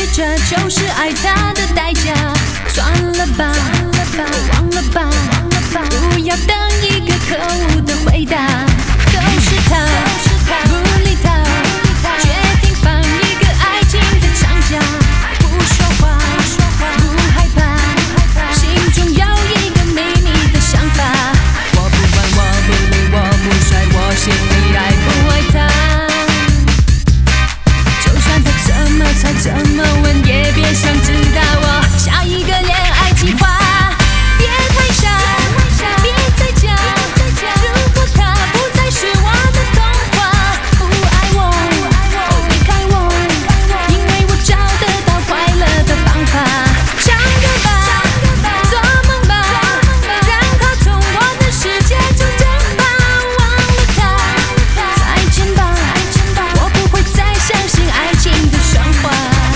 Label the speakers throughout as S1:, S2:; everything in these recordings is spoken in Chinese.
S1: 这就是爱他的代价。算了吧，忘了吧，不要等一个可恶的回答。都是他，不理他，决定放一个爱情的长假。不说话，不害怕，心中有一个秘密的想法。我不管，我不理，我不甩，我心里爱不爱他。就算他怎么猜怎么问，也别想知道我下一个恋爱计划。别太傻，别再假，如果他不再是我的童话，不爱我，离开我，因为我找得到快乐的方法。唱歌吧，做梦吧，让他从我的世界中蒸发。忘了他，再见吧，我不会再相信爱情的神话。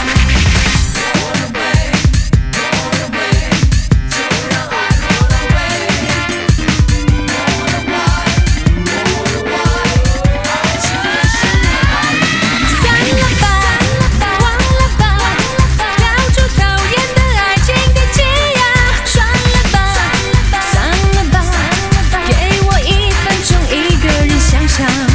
S1: 算了吧，忘了吧，跳出讨厌的爱情的解压。算了吧，给我1分钟，一个人想想。